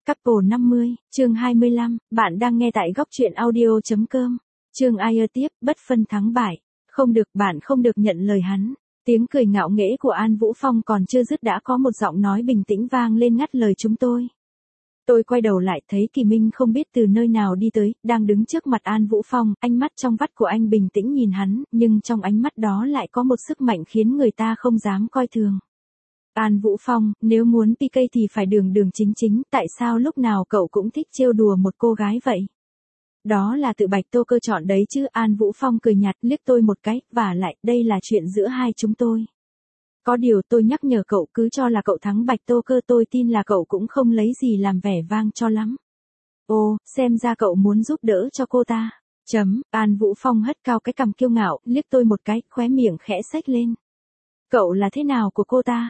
Couple 50, chương 25, bạn đang nghe tại góc truyện audio.com. Chương ai tiếp, bất phân thắng bại. Không được, bạn không được nhận lời hắn. Tiếng cười ngạo nghễ của An Vũ Phong còn chưa dứt đã có một giọng nói bình tĩnh vang lên ngắt lời chúng tôi. Tôi quay đầu lại thấy Kỳ Minh không biết từ nơi nào đi tới, đang đứng trước mặt An Vũ Phong, ánh mắt trong vắt của anh bình tĩnh nhìn hắn, nhưng trong ánh mắt đó lại có một sức mạnh khiến người ta không dám coi thường. An Vũ Phong, nếu muốn PK thì phải đường đường chính chính, tại sao lúc nào cậu cũng thích trêu đùa một cô gái vậy? Đó là tự Bạch Tô Cơ chọn đấy chứ. An Vũ Phong cười nhạt liếc tôi một cái, vả lại, đây là chuyện giữa hai chúng tôi. Có điều tôi nhắc nhở cậu cứ cho là cậu thắng Bạch Tô Cơ, tôi tin là cậu cũng không lấy gì làm vẻ vang cho lắm. Ồ, xem ra cậu muốn giúp đỡ cho cô ta. An Vũ Phong hất cao cái cằm kiêu ngạo, liếc tôi một cái, khóe miệng khẽ xếch lên. Cậu là thế nào của cô ta?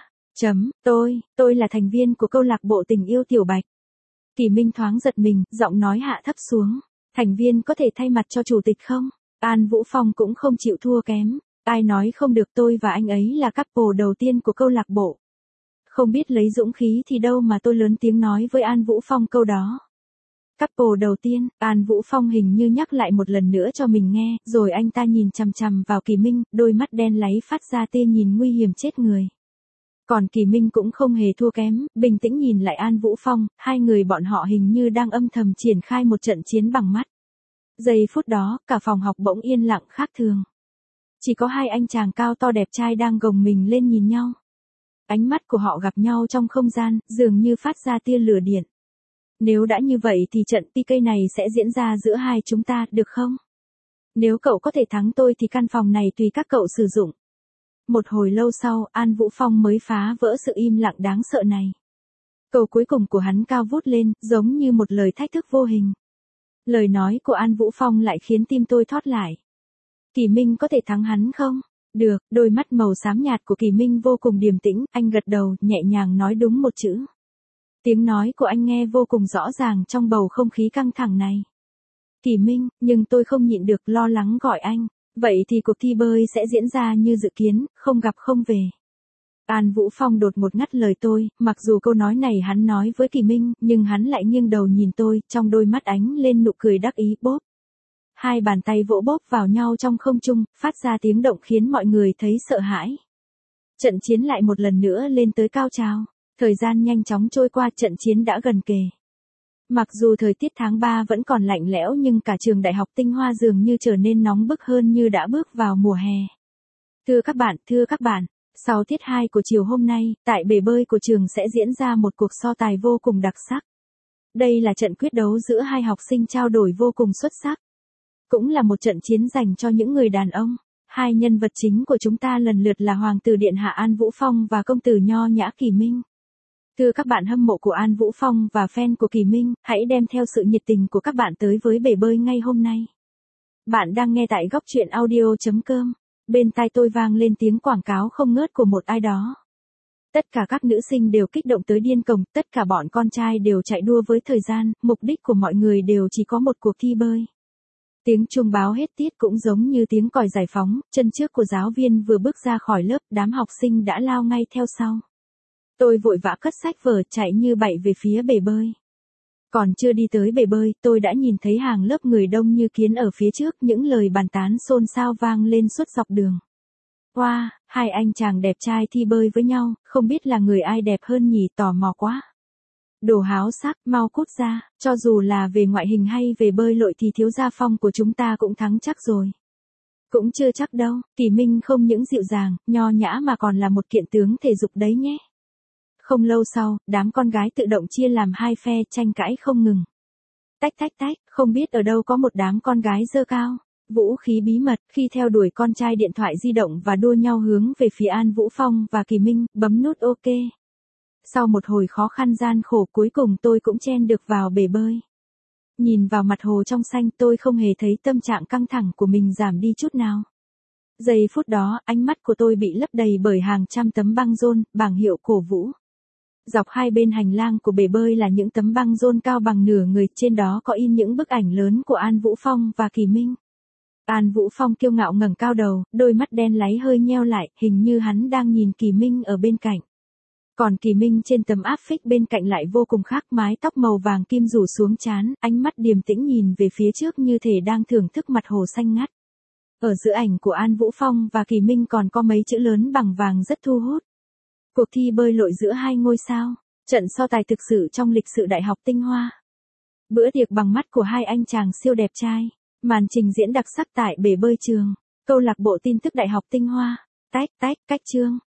Tôi là thành viên của câu lạc bộ tình yêu Tiểu Bạch. Kỳ Minh thoáng giật mình, giọng nói hạ thấp xuống. Thành viên có thể thay mặt cho chủ tịch không? An Vũ Phong cũng không chịu thua kém. Ai nói không được, tôi và anh ấy là couple đầu tiên của câu lạc bộ. Không biết lấy dũng khí thì đâu mà tôi lớn tiếng nói với An Vũ Phong câu đó. Couple đầu tiên, An Vũ Phong hình như nhắc lại một lần nữa cho mình nghe, rồi anh ta nhìn chằm chằm vào Kỳ Minh, đôi mắt đen láy phát ra tia nhìn nguy hiểm chết người. Còn Kỳ Minh cũng không hề thua kém, bình tĩnh nhìn lại An Vũ Phong, hai người bọn họ hình như đang âm thầm triển khai một trận chiến bằng mắt. Giây phút đó, cả phòng học bỗng yên lặng khác thường. Chỉ có hai anh chàng cao to đẹp trai đang gồng mình lên nhìn nhau. Ánh mắt của họ gặp nhau trong không gian, dường như phát ra tia lửa điện. Nếu đã như vậy thì trận PK này sẽ diễn ra giữa hai chúng ta, được không? Nếu cậu có thể thắng tôi thì căn phòng này tùy các cậu sử dụng. Một hồi lâu sau, An Vũ Phong mới phá vỡ sự im lặng đáng sợ này. Câu cuối cùng của hắn cao vút lên, giống như một lời thách thức vô hình. Lời nói của An Vũ Phong lại khiến tim tôi thót lại. Kỳ Minh có thể thắng hắn không? Được, đôi mắt màu xám nhạt của Kỳ Minh vô cùng điềm tĩnh, anh gật đầu, nhẹ nhàng nói đúng một chữ. Tiếng nói của anh nghe vô cùng rõ ràng trong bầu không khí căng thẳng này. Kỳ Minh, nhưng tôi không nhịn được lo lắng gọi anh. Vậy thì cuộc thi bơi sẽ diễn ra như dự kiến, không gặp không về. An Vũ Phong đột ngột ngắt lời tôi, mặc dù câu nói này hắn nói với Kỳ Minh, nhưng hắn lại nghiêng đầu nhìn tôi, trong đôi mắt ánh lên nụ cười đắc ý. Bốp. Hai bàn tay vỗ bốp vào nhau trong không trung, phát ra tiếng động khiến mọi người thấy sợ hãi. Trận chiến lại một lần nữa lên tới cao trào. Thời gian nhanh chóng trôi qua, trận chiến đã gần kề. Mặc dù thời tiết tháng 3 vẫn còn lạnh lẽo nhưng cả trường đại học Tinh Hoa dường như trở nên nóng bức hơn như đã bước vào mùa hè. Thưa các bạn, sau tiết 2 của chiều hôm nay, tại bể bơi của trường sẽ diễn ra một cuộc so tài vô cùng đặc sắc. Đây là trận quyết đấu giữa hai học sinh trao đổi vô cùng xuất sắc. Cũng là một trận chiến dành cho những người đàn ông. Hai nhân vật chính của chúng ta lần lượt là Hoàng tử Điện Hạ An Vũ Phong và công tử nho nhã Kỳ Minh. Thưa các bạn hâm mộ của An Vũ Phong và fan của Kỳ Minh, hãy đem theo sự nhiệt tình của các bạn tới với bể bơi ngay hôm nay. Bạn đang nghe tại góc truyện audio.com. Bên tai tôi vang lên tiếng quảng cáo không ngớt của một ai đó. Tất cả các nữ sinh đều kích động tới điên cuồng, tất cả bọn con trai đều chạy đua với thời gian, mục đích của mọi người đều chỉ có một cuộc thi bơi. Tiếng chuông báo hết tiết cũng giống như tiếng còi giải phóng, chân trước của giáo viên vừa bước ra khỏi lớp, đám học sinh đã lao ngay theo sau. Tôi vội vã cất sách vở chạy như bay về phía bể bơi. Còn chưa đi tới bể bơi, tôi đã nhìn thấy hàng lớp người đông như kiến ở phía trước, những lời bàn tán xôn xao vang lên suốt dọc đường. Wow, hai anh chàng đẹp trai thi bơi với nhau, không biết là người ai đẹp hơn nhỉ, tò mò quá. Đồ háo sắc, mau cút ra, cho dù là về ngoại hình hay về bơi lội thì thiếu gia Phong của chúng ta cũng thắng chắc rồi. Cũng chưa chắc đâu, Kỳ Minh không những dịu dàng, nho nhã mà còn là một kiện tướng thể dục đấy nhé. Không lâu sau, đám con gái tự động chia làm hai phe, tranh cãi không ngừng. Tách, không biết ở đâu có một đám con gái giơ cao vũ khí bí mật, khi theo đuổi con trai điện thoại di động và đua nhau hướng về phía An Vũ Phong và Kỳ Minh, bấm nút OK. Sau một hồi khó khăn gian khổ, cuối cùng tôi cũng chen được vào bể bơi. Nhìn vào mặt hồ trong xanh, tôi không hề thấy tâm trạng căng thẳng của mình giảm đi chút nào. Giây phút đó, ánh mắt của tôi bị lấp đầy bởi hàng trăm tấm băng rôn, bảng hiệu cổ vũ. Dọc hai bên hành lang của bể bơi là những tấm băng rôn cao bằng nửa người, trên đó có in những bức ảnh lớn của An Vũ Phong và Kỳ Minh. An Vũ Phong kiêu ngạo ngẩng cao đầu, đôi mắt đen láy hơi nheo lại, hình như hắn đang nhìn Kỳ Minh ở bên cạnh. Còn Kỳ Minh trên tấm áp phích bên cạnh lại vô cùng khác, mái tóc màu vàng kim rủ xuống trán, ánh mắt điềm tĩnh nhìn về phía trước như thể đang thưởng thức mặt hồ xanh ngắt. Ở giữa ảnh của An Vũ Phong và Kỳ Minh còn có mấy chữ lớn bằng vàng rất thu hút. Cuộc thi bơi lội giữa hai ngôi sao, trận so tài thực sự trong lịch sử Đại học Tinh Hoa. Bữa tiệc bằng mắt của hai anh chàng siêu đẹp trai, màn trình diễn đặc sắc tại bể bơi trường, câu lạc bộ tin tức Đại học Tinh Hoa, cách chương.